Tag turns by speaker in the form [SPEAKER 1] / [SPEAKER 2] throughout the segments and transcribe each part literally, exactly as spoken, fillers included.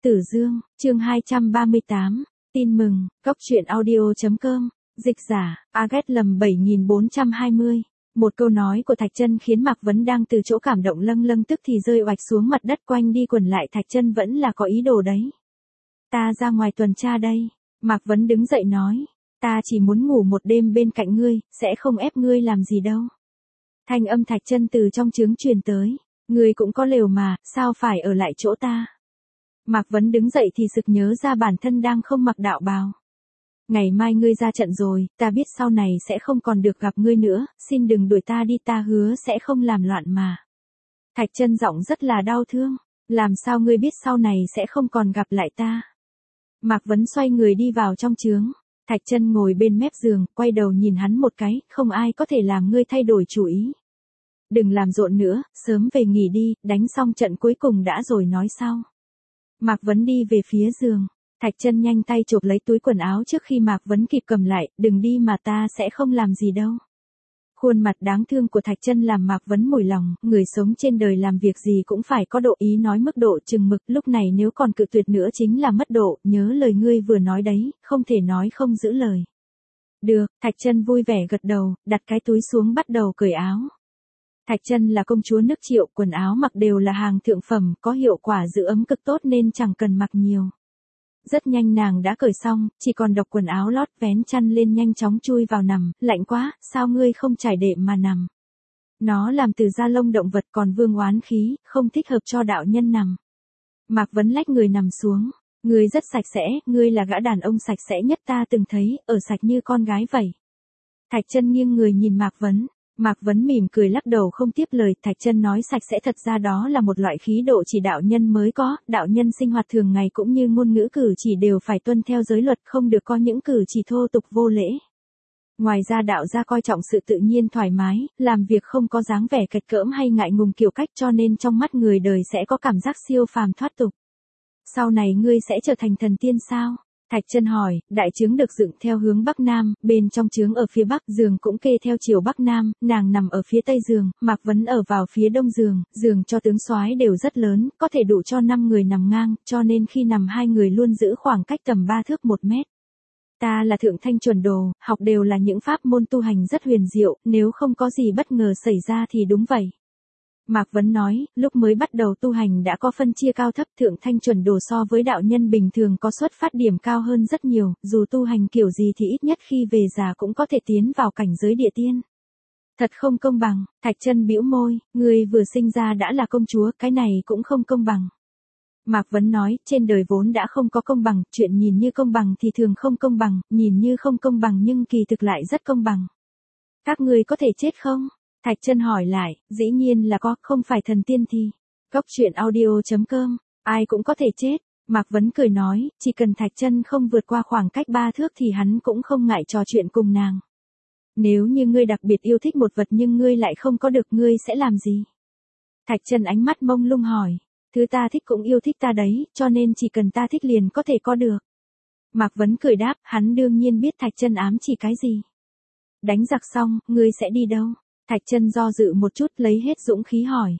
[SPEAKER 1] Tử Dương, chương hai trăm ba mươi tám, tin mừng, góc truyện audio.com, dịch giả, Agat lầm bảy nghìn bốn trăm hai mươi. Một câu nói của Thạch Chân khiến Mạc Vấn đang từ chỗ cảm động lâng lâng tức thì rơi oạch xuống mặt đất, quanh đi quẩn lại. Thạch Chân vẫn là có ý đồ đấy. Ta ra ngoài tuần tra đây. Mạc Vấn đứng dậy nói. Ta chỉ muốn ngủ một đêm bên cạnh ngươi, sẽ không ép ngươi làm gì đâu. Thanh âm Thạch Chân từ trong trướng truyền tới. Ngươi cũng có lều mà, sao phải ở lại chỗ ta? Mạc Vấn đứng dậy thì sực nhớ ra bản thân đang không mặc đạo bào. Ngày mai ngươi ra trận rồi, ta biết sau này sẽ không còn được gặp ngươi nữa, xin đừng đuổi ta đi, ta hứa sẽ không làm loạn mà. Thạch Chân giọng rất là đau thương, làm sao ngươi biết sau này sẽ không còn gặp lại ta? Mạc Vấn xoay người đi vào trong trướng, Thạch Chân ngồi bên mép giường, quay đầu nhìn hắn một cái, không ai có thể làm ngươi thay đổi chủ ý. Đừng làm rộn nữa, sớm về nghỉ đi, đánh xong trận cuối cùng đã rồi nói sau. Mạc Vấn đi về phía giường, Thạch Chân nhanh tay chộp lấy túi quần áo trước khi Mạc Vấn kịp cầm lại, đừng đi mà ta sẽ không làm gì đâu. Khuôn mặt đáng thương của Thạch Chân làm Mạc Vấn mùi lòng, người sống trên đời làm việc gì cũng phải có độ, ý nói mức độ chừng mực, lúc này nếu còn cự tuyệt nữa chính là mất độ, nhớ lời ngươi vừa nói đấy, không thể nói không giữ lời. Được, Thạch Chân vui vẻ gật đầu, đặt cái túi xuống bắt đầu cởi áo. Thạch Chân là công chúa nước Triệu, quần áo mặc đều là hàng thượng phẩm, có hiệu quả giữ ấm cực tốt nên chẳng cần mặc nhiều. Rất nhanh nàng đã cởi xong, chỉ còn độc quần áo lót, vén chăn lên nhanh chóng chui vào nằm, lạnh quá, sao ngươi không trải đệm mà nằm? Nó làm từ da lông động vật còn vương oán khí, không thích hợp cho đạo nhân nằm. Mạc Vấn lách người nằm xuống, ngươi rất sạch sẽ, ngươi là gã đàn ông sạch sẽ nhất ta từng thấy, ở sạch như con gái vậy. Thạch Chân nghiêng người nhìn Mạc Vấn. Mạc Vấn mỉm cười lắc đầu không tiếp lời. Thạch Chân nói sạch sẽ thật ra đó là một loại khí độ chỉ đạo nhân mới có, đạo nhân sinh hoạt thường ngày cũng như ngôn ngữ cử chỉ đều phải tuân theo giới luật, không được có những cử chỉ thô tục vô lễ. Ngoài ra đạo gia coi trọng sự tự nhiên thoải mái, làm việc không có dáng vẻ kệch cỡm hay ngại ngùng kiểu cách, cho nên trong mắt người đời sẽ có cảm giác siêu phàm thoát tục. Sau này ngươi sẽ trở thành thần tiên sao? Thạch Chân hỏi. Đại trướng được dựng theo hướng Bắc Nam, bên trong trướng ở phía Bắc, giường cũng kê theo chiều Bắc Nam, nàng nằm ở phía Tây giường, Mạc Vấn ở vào phía Đông giường, giường cho tướng soái đều rất lớn, có thể đủ cho năm người nằm ngang, cho nên khi nằm hai người luôn giữ khoảng cách tầm ba thước một mét. Ta là thượng thanh chuẩn đồ, học đều là những pháp môn tu hành rất huyền diệu, nếu không có gì bất ngờ xảy ra thì đúng vậy. Mạc Vấn nói, lúc mới bắt đầu tu hành đã có phân chia cao thấp, thượng thanh chuẩn đồ so với đạo nhân bình thường có xuất phát điểm cao hơn rất nhiều, dù tu hành kiểu gì thì ít nhất khi về già cũng có thể tiến vào cảnh giới địa tiên. Thật không công bằng. Thạch Chân bĩu môi, người vừa sinh ra đã là công chúa, cái này cũng không công bằng. Mạc Vấn nói, trên đời vốn đã không có công bằng, chuyện nhìn như công bằng thì thường không công bằng, nhìn như không công bằng nhưng kỳ thực lại rất công bằng. Các ngươi có thể chết không? Thạch Chân hỏi lại. Dĩ nhiên là có, không phải thần tiên thì. Góc truyện audio.com, ai cũng có thể chết. Mạc Vấn cười nói, chỉ cần Thạch Chân không vượt qua khoảng cách ba thước thì hắn cũng không ngại trò chuyện cùng nàng. Nếu như ngươi đặc biệt yêu thích một vật nhưng ngươi lại không có được, ngươi sẽ làm gì? Thạch Chân ánh mắt mông lung hỏi. Thứ ta thích cũng yêu thích ta đấy, cho nên chỉ cần ta thích liền có thể có được. Mạc Vấn cười đáp, hắn đương nhiên biết Thạch Chân ám chỉ cái gì. Đánh giặc xong, ngươi sẽ đi đâu? Thạch Chân do dự một chút, lấy hết dũng khí hỏi.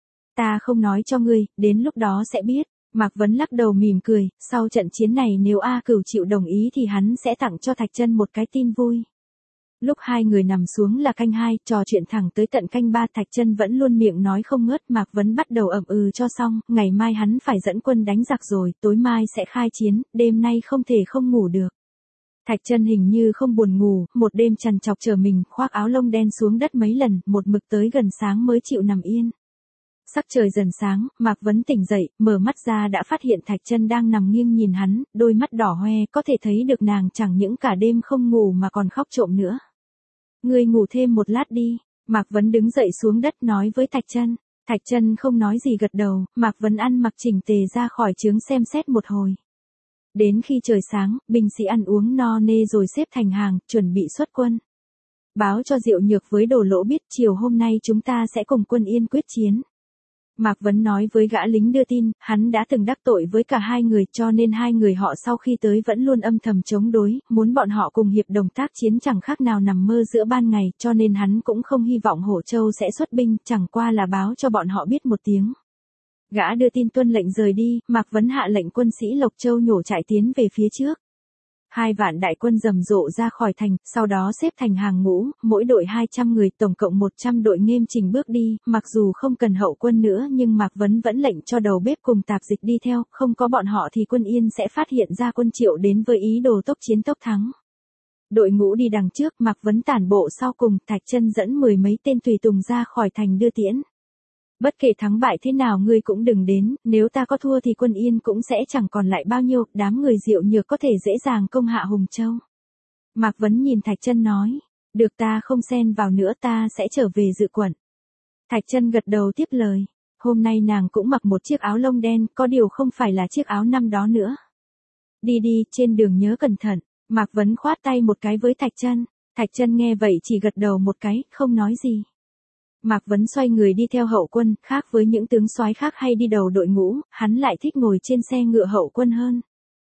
[SPEAKER 1] Ta không nói cho ngươi, đến lúc đó sẽ biết. Mạc Vấn lắc đầu mỉm cười, sau trận chiến này nếu A Cửu chịu đồng ý thì hắn sẽ tặng cho Thạch Chân một cái tin vui. Lúc hai người nằm xuống là canh hai, trò chuyện thẳng tới tận canh ba, Thạch Chân vẫn luôn miệng nói không ngớt. Mạc Vấn bắt đầu ậm ừ cho xong, ngày mai hắn phải dẫn quân đánh giặc rồi, tối mai sẽ khai chiến, đêm nay không thể không ngủ được. Thạch Chân hình như không buồn ngủ, một đêm trằn trọc chờ mình, khoác áo lông đen xuống đất mấy lần, một mực tới gần sáng mới chịu nằm yên. Sắc trời dần sáng, Mạc Vấn tỉnh dậy, mở mắt ra đã phát hiện Thạch Chân đang nằm nghiêng nhìn hắn, đôi mắt đỏ hoe, có thể thấy được nàng chẳng những cả đêm không ngủ mà còn khóc trộm nữa. Ngươi ngủ thêm một lát đi. Mạc Vấn đứng dậy xuống đất nói với Thạch Chân. Thạch Chân không nói gì gật đầu, Mạc Vấn ăn mặc chỉnh tề ra khỏi trướng xem xét một hồi. Đến khi trời sáng, binh sĩ ăn uống no nê rồi xếp thành hàng, chuẩn bị xuất quân. Báo cho Diệu Nhược với Đồ Lỗ biết chiều hôm nay chúng ta sẽ cùng quân Yên quyết chiến. Mạc Vấn nói với gã lính đưa tin, hắn đã từng đắc tội với cả hai người cho nên hai người họ sau khi tới vẫn luôn âm thầm chống đối, muốn bọn họ cùng hiệp đồng tác chiến chẳng khác nào nằm mơ giữa ban ngày, cho nên hắn cũng không hy vọng Hổ Châu sẽ xuất binh, chẳng qua là báo cho bọn họ biết một tiếng. Gã đưa tin tuân lệnh rời đi, Mạc Vấn hạ lệnh quân sĩ Lộc Châu nhổ trại tiến về phía trước. Hai vạn đại quân rầm rộ ra khỏi thành, sau đó xếp thành hàng ngũ, mỗi đội hai trăm người, tổng cộng một trăm đội nghiêm chỉnh bước đi, mặc dù không cần hậu quân nữa nhưng Mạc Vấn vẫn lệnh cho đầu bếp cùng tạp dịch đi theo, không có bọn họ thì quân Yên sẽ phát hiện ra quân Triệu đến với ý đồ tốc chiến tốc thắng. Đội ngũ đi đằng trước, Mạc Vấn tản bộ sau cùng, Thạch Chân dẫn mười mấy tên tùy tùng ra khỏi thành đưa tiễn. Bất kể thắng bại thế nào ngươi cũng đừng đến, nếu ta có thua thì quân Yên cũng sẽ chẳng còn lại bao nhiêu, đám người Diệu Nhược có thể dễ dàng công hạ Hùng Châu. Mạc Vấn nhìn Thạch Chân nói, được, ta không xen vào nữa, ta sẽ trở về dự quận. Thạch Chân gật đầu tiếp lời, hôm nay nàng cũng mặc một chiếc áo lông đen, có điều không phải là chiếc áo năm đó nữa. Đi đi, trên đường nhớ cẩn thận. Mạc Vấn khoát tay một cái với Thạch Chân. Thạch Chân nghe vậy chỉ gật đầu một cái, không nói gì. Mạc Vấn xoay người đi theo hậu quân, khác với những tướng soái khác hay đi đầu đội ngũ, hắn lại thích ngồi trên xe ngựa hậu quân hơn.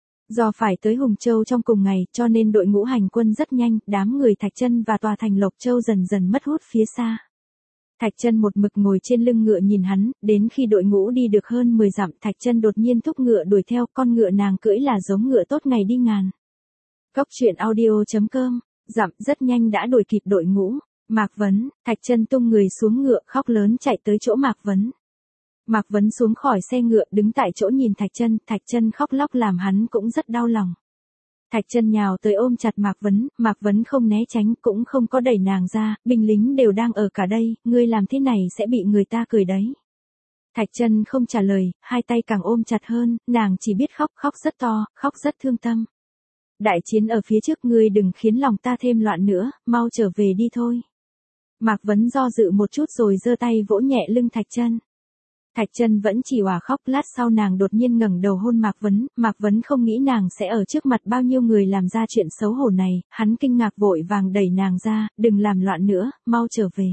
[SPEAKER 1] Do phải tới Hùng Châu trong cùng ngày, cho nên đội ngũ hành quân rất nhanh, đám người Thạch Chân và tòa thành Lộc Châu dần dần mất hút phía xa. Thạch Chân một mực ngồi trên lưng ngựa nhìn hắn, đến khi đội ngũ đi được hơn mười dặm, Thạch Chân đột nhiên thúc ngựa đuổi theo, con ngựa nàng cưỡi là giống ngựa tốt ngày đi ngàn. Cốc truyện audio chấm com, dặm rất nhanh đã đuổi kịp đội ngũ. Mạc Vấn, Thạch Chân tung người xuống ngựa khóc lớn chạy tới chỗ Mạc Vấn. Mạc Vấn xuống khỏi xe ngựa đứng tại chỗ nhìn Thạch Chân, Thạch Chân khóc lóc làm hắn cũng rất đau lòng. Thạch Chân nhào tới ôm chặt Mạc Vấn, Mạc Vấn không né tránh cũng không có đẩy nàng ra, binh lính đều đang ở cả đây, ngươi làm thế này sẽ bị người ta cười đấy. Thạch Chân không trả lời, hai tay càng ôm chặt hơn, nàng chỉ biết khóc, khóc rất to, khóc rất thương tâm. Đại chiến ở phía trước, ngươi đừng khiến lòng ta thêm loạn nữa, mau trở về đi thôi. Mạc Vấn do dự một chút rồi giơ tay vỗ nhẹ lưng Thạch Chân. Thạch Chân vẫn chỉ òa khóc, lát sau nàng đột nhiên ngẩng đầu hôn Mạc Vấn, Mạc Vấn không nghĩ nàng sẽ ở trước mặt bao nhiêu người làm ra chuyện xấu hổ này, hắn kinh ngạc vội vàng đẩy nàng ra, đừng làm loạn nữa, mau trở về.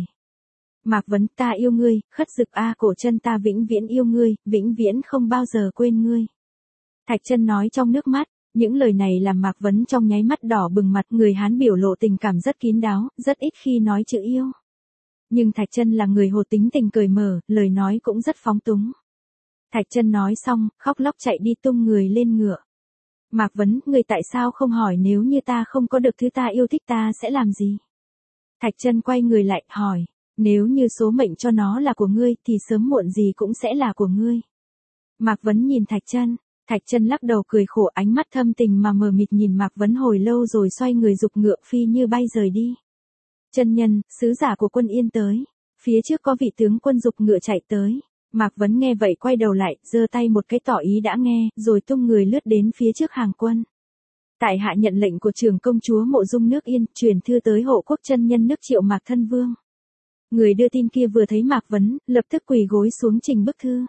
[SPEAKER 1] Mạc Vấn, ta yêu ngươi, Khất Dực a, Cổ Chân ta vĩnh viễn yêu ngươi, vĩnh viễn không bao giờ quên ngươi. Thạch Chân nói trong nước mắt. Những lời này làm Mạc Vấn trong nháy mắt đỏ bừng mặt, người Hán biểu lộ tình cảm rất kín đáo, rất ít khi nói chữ yêu. Nhưng Thạch Chân là người hồ tính tình cởi mở, lời nói cũng rất phóng túng. Thạch Chân nói xong, khóc lóc chạy đi tung người lên ngựa. Mạc Vấn, người tại sao không hỏi nếu như ta không có được thứ ta yêu thích ta sẽ làm gì? Thạch Chân quay người lại, hỏi, nếu như số mệnh cho nó là của ngươi thì sớm muộn gì cũng sẽ là của ngươi. Mạc Vấn nhìn Thạch Chân. Thạch Chân lắc đầu cười khổ, ánh mắt thâm tình mà mờ mịt nhìn Mạc Vấn hồi lâu rồi xoay người giục ngựa phi như bay rời đi. Chân nhân, sứ giả của quân Yên tới. Phía trước có vị tướng quân giục ngựa chạy tới. Mạc Vấn nghe vậy quay đầu lại, giơ tay một cái tỏ ý đã nghe, rồi tung người lướt đến phía trước hàng quân. Tại hạ nhận lệnh của trưởng công chúa Mộ Dung nước Yên, truyền thư tới hộ quốc chân nhân nước Triệu Mạc thân vương. Người đưa tin kia vừa thấy Mạc Vấn, lập tức quỳ gối xuống trình bức thư.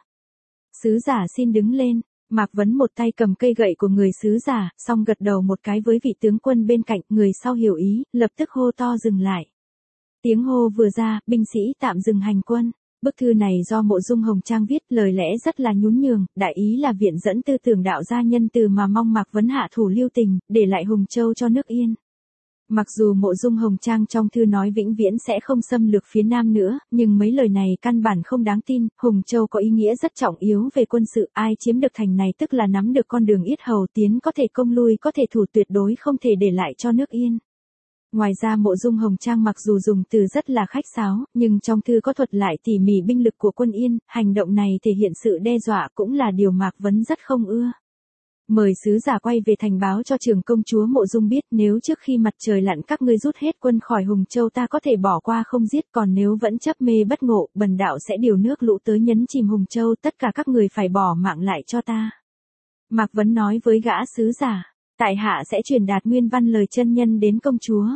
[SPEAKER 1] Sứ giả xin đứng lên. Mạc Vấn một tay cầm cây gậy của người sứ giả, xong gật đầu một cái với vị tướng quân bên cạnh, người sau hiểu ý, lập tức hô to dừng lại. Tiếng hô vừa ra, binh sĩ tạm dừng hành quân. Bức thư này do Mộ Dung Hồng Trang viết, lời lẽ rất là nhún nhường, đại ý là viện dẫn tư tưởng đạo gia nhân từ mà mong Mạc Vấn hạ thủ lưu tình, để lại Hùng Châu cho nước Yên. Mặc dù Mộ Dung Hồng Trang trong thư nói vĩnh viễn sẽ không xâm lược phía Nam nữa, nhưng mấy lời này căn bản không đáng tin, Hùng Châu có ý nghĩa rất trọng yếu về quân sự, ai chiếm được thành này tức là nắm được con đường yết hầu tiến, có thể công lui, có thể thủ, tuyệt đối không thể để lại cho nước Yên. Ngoài ra Mộ Dung Hồng Trang mặc dù dùng từ rất là khách sáo, nhưng trong thư có thuật lại tỉ mỉ binh lực của quân Yên, hành động này thể hiện sự đe dọa cũng là điều Mạc Vấn rất không ưa. Mời sứ giả quay về thành báo cho trưởng công chúa Mộ Dung biết, nếu trước khi mặt trời lặn các ngươi rút hết quân khỏi Hùng Châu ta có thể bỏ qua không giết, còn nếu vẫn chấp mê bất ngộ, bần đạo sẽ điều nước lũ tới nhấn chìm Hùng Châu, tất cả các người phải bỏ mạng lại cho ta. Mạc Vấn nói với gã sứ giả, tại hạ sẽ truyền đạt nguyên văn lời chân nhân đến công chúa.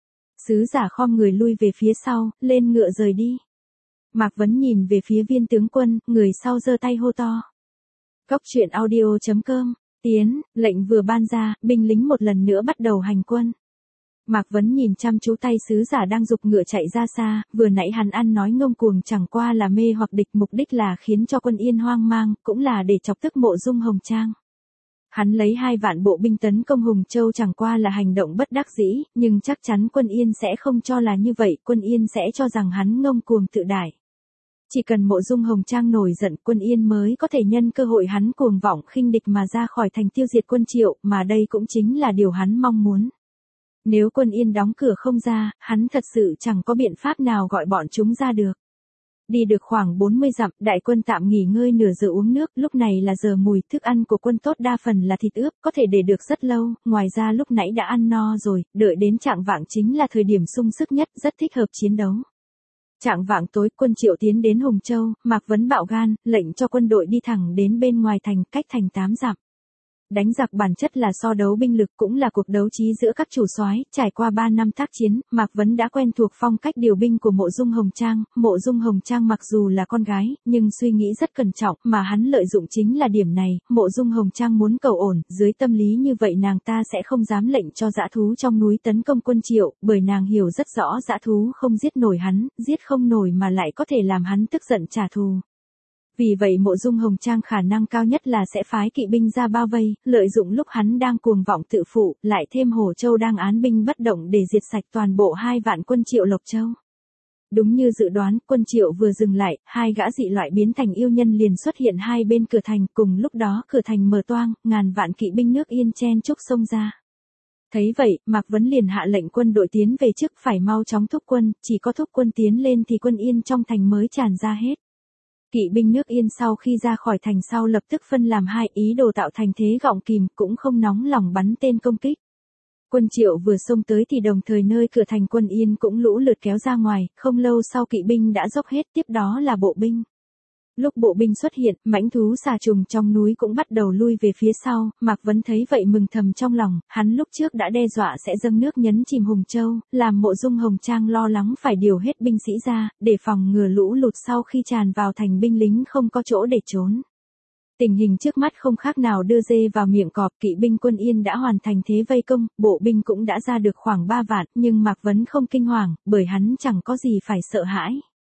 [SPEAKER 1] Sứ giả khom người lui về phía sau, lên ngựa rời đi. Mạc Vấn nhìn về phía viên tướng quân, người sau giơ tay hô to. Cốc truyện audio chấm com. Tiến, lệnh vừa ban ra, binh lính một lần nữa bắt đầu hành quân. Mạc Vấn nhìn chăm chú tay sứ giả đang giục ngựa chạy ra xa, vừa nãy hắn ăn nói ngông cuồng chẳng qua là mê hoặc địch, mục đích là khiến cho quân Yên hoang mang, cũng là để chọc tức Mộ Dung Hồng Trang. Hắn lấy hai vạn bộ binh tấn công Hùng Châu chẳng qua là hành động bất đắc dĩ, nhưng chắc chắn quân Yên sẽ không cho là như vậy, quân Yên sẽ cho rằng hắn ngông cuồng tự đại. Chỉ cần Mộ Dung Hồng Trang nổi giận, Quân Yên mới có thể nhân cơ hội hắn cuồng vọng khinh địch mà ra khỏi thành tiêu diệt quân Triệu, mà đây cũng chính là điều hắn mong muốn. Nếu Quân Yên đóng cửa không ra, hắn thật sự chẳng có biện pháp nào gọi bọn chúng ra được. Đi được khoảng bốn mươi dặm, đại quân tạm nghỉ ngơi nửa giờ uống nước, lúc này là giờ mùi, thức ăn của quân tốt đa phần là thịt ướp, có thể để được rất lâu, ngoài ra lúc nãy đã ăn no rồi, đợi đến chạng vạng chính là thời điểm sung sức nhất, rất thích hợp chiến đấu. Chạng vạng tối, quân Triệu tiến đến Hùng Châu, Mạc Vấn bạo gan, lệnh cho quân đội đi thẳng đến bên ngoài thành, cách thành tám dặm. Đánh giặc bản chất là so đấu binh lực, cũng là cuộc đấu trí giữa các chủ soái. Trải qua ba năm tác chiến, Mạc Vấn đã quen thuộc phong cách điều binh của Mộ Dung Hồng Trang. Mộ Dung Hồng Trang mặc dù là con gái, nhưng suy nghĩ rất cẩn trọng, mà hắn lợi dụng chính là điểm này. Mộ Dung Hồng Trang muốn cầu ổn, dưới tâm lý như vậy nàng ta sẽ không dám lệnh cho dã thú trong núi tấn công quân Triệu, bởi nàng hiểu rất rõ dã thú không giết nổi hắn, giết không nổi mà lại có thể làm hắn tức giận trả thù. Vì vậy Mộ Dung Hồng Trang khả năng cao nhất là sẽ phái kỵ binh ra bao vây, lợi dụng lúc hắn đang cuồng vọng tự phụ, lại thêm Hổ Châu đang án binh bất động để diệt sạch toàn bộ hai vạn quân Triệu Lộc Châu. Đúng như dự đoán, quân Triệu vừa dừng lại, hai gã dị loại biến thành yêu nhân liền xuất hiện hai bên cửa thành, cùng lúc đó cửa thành mở toang, ngàn vạn kỵ binh nước Yên chen chúc xông ra. Thấy vậy, Mạc Vấn liền hạ lệnh quân đội tiến về trước, phải mau chóng thúc quân, chỉ có thúc quân tiến lên thì quân Yên trong thành mới tràn ra hết. Kỵ binh nước Yên sau khi ra khỏi thành sau lập tức phân làm hai, ý đồ tạo thành thế gọng kìm, cũng không nóng lòng bắn tên công kích. Quân Triệu vừa xông tới thì đồng thời nơi cửa thành quân Yên cũng lũ lượt kéo ra ngoài, không lâu sau kỵ binh đã dốc hết, tiếp đó là bộ binh. Lúc bộ binh xuất hiện, mãnh thú xà trùng trong núi cũng bắt đầu lui về phía sau, Mạc Vấn thấy vậy mừng thầm trong lòng, hắn lúc trước đã đe dọa sẽ dâng nước nhấn chìm Hùng Châu, làm Mộ Dung Hồng Trang lo lắng phải điều hết binh sĩ ra, để phòng ngừa lũ lụt sau khi tràn vào thành binh lính không có chỗ để trốn. Tình hình trước mắt không khác nào đưa dê vào miệng cọp, kỵ binh quân Yên đã hoàn thành thế vây công, bộ binh cũng đã ra được khoảng ba vạn, nhưng Mạc Vấn không kinh hoàng, bởi hắn chẳng có gì phải sợ hãi.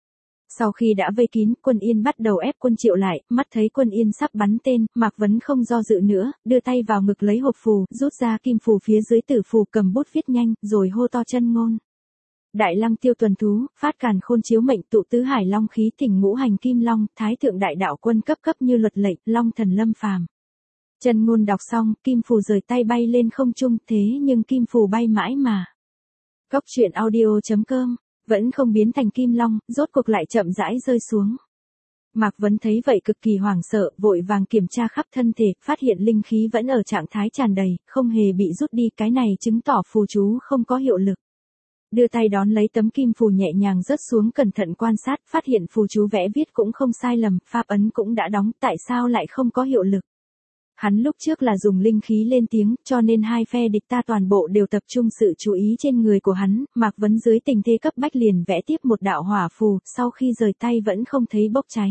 [SPEAKER 1] Sau khi đã vây kín, quân Yên bắt đầu ép quân Triệu lại, mắt thấy quân Yên sắp bắn tên, Mạc Vấn không do dự nữa, đưa tay vào ngực lấy hộp phù, rút ra kim phù phía dưới tử phù, cầm bút viết nhanh, rồi hô to chân ngôn. Đại lăng tiêu tuần thú, phát càn khôn chiếu mệnh, tụ tứ hải long khí, thỉnh ngũ hành kim long, thái thượng đại đạo quân cấp cấp như luật lệnh, long thần lâm phàm. Chân ngôn đọc xong, kim phù rời tay bay lên không trung, thế nhưng kim phù bay mãi mà. Cốc truyện audio chấm com vẫn không biến thành kim long, rốt cuộc lại chậm rãi rơi xuống. Mạc Vấn thấy vậy cực kỳ hoảng sợ, vội vàng kiểm tra khắp thân thể, phát hiện linh khí vẫn ở trạng thái tràn đầy, không hề bị rút đi, cái này chứng tỏ phù chú không có hiệu lực. Đưa tay đón lấy tấm kim phù nhẹ nhàng rớt xuống, cẩn thận quan sát, phát hiện phù chú vẽ viết cũng không sai lầm, pháp ấn cũng đã đóng, tại sao lại không có hiệu lực? Hắn lúc trước là dùng linh khí lên tiếng, cho nên hai phe địch ta toàn bộ đều tập trung sự chú ý trên người của hắn. Mạc Vấn dưới tình thế cấp bách liền vẽ tiếp một đạo hỏa phù, sau khi rời tay vẫn không thấy bốc cháy.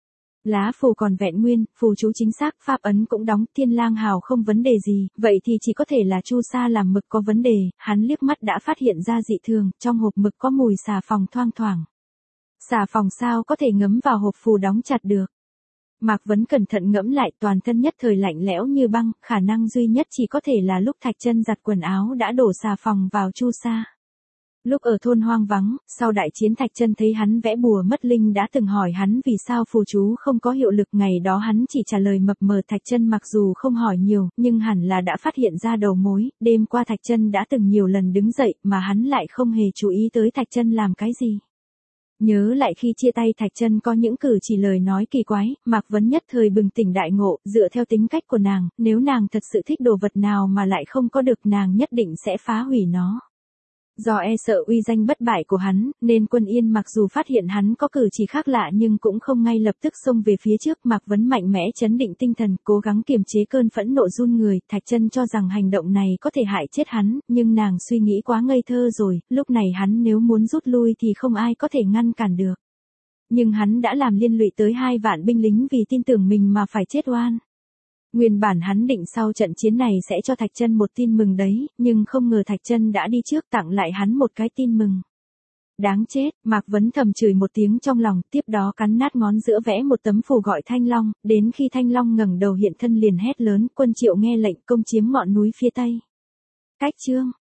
[SPEAKER 1] Lá phù còn vẹn nguyên, phù chú chính xác, pháp ấn cũng đóng, Thiên Lang Hào không vấn đề gì, vậy thì chỉ có thể là Chu Sa làm mực có vấn đề. Hắn liếc mắt đã phát hiện ra dị thường, trong hộp mực có mùi xà phòng thoang thoảng. Xà phòng sao có thể ngấm vào hộp phù đóng chặt được? Mạc Vấn cẩn thận ngẫm lại, toàn thân nhất thời lạnh lẽo như băng, khả năng duy nhất chỉ có thể là lúc Thạch Chân giặt quần áo đã đổ xà phòng vào Chu Sa. Lúc ở thôn hoang vắng, sau đại chiến Thạch Chân thấy hắn vẽ bùa mất linh đã từng hỏi hắn vì sao phù chú không có hiệu lực, ngày đó hắn chỉ trả lời mập mờ. Thạch Chân mặc dù không hỏi nhiều, nhưng hẳn là đã phát hiện ra đầu mối, đêm qua Thạch Chân đã từng nhiều lần đứng dậy mà hắn lại không hề chú ý tới Thạch Chân làm cái gì. Nhớ lại khi chia tay Thạch Chân có những cử chỉ lời nói kỳ quái, Mạc Vấn nhất thời bừng tỉnh đại ngộ, dựa theo tính cách của nàng, nếu nàng thật sự thích đồ vật nào mà lại không có được, nàng nhất định sẽ phá hủy nó. Do e sợ uy danh bất bại của hắn, nên quân Yên mặc dù phát hiện hắn có cử chỉ khác lạ nhưng cũng không ngay lập tức xông về phía trước. Mạc Vấn mạnh mẽ trấn định tinh thần, cố gắng kiềm chế cơn phẫn nộ run người. Thạch Chân cho rằng hành động này có thể hại chết hắn, nhưng nàng suy nghĩ quá ngây thơ rồi, lúc này hắn nếu muốn rút lui thì không ai có thể ngăn cản được. Nhưng hắn đã làm liên lụy tới hai vạn binh lính vì tin tưởng mình mà phải chết oan. Nguyên bản hắn định sau trận chiến này sẽ cho Thạch Chân một tin mừng đấy, nhưng không ngờ Thạch Chân đã đi trước tặng lại hắn một cái tin mừng. Đáng chết, Mạc Vấn thầm chửi một tiếng trong lòng, tiếp đó cắn nát ngón giữa vẽ một tấm phù gọi Thanh Long, đến khi Thanh Long ngẩng đầu hiện thân liền hét lớn, quân Triệu nghe lệnh công chiếm ngọn núi phía tây. Cách chương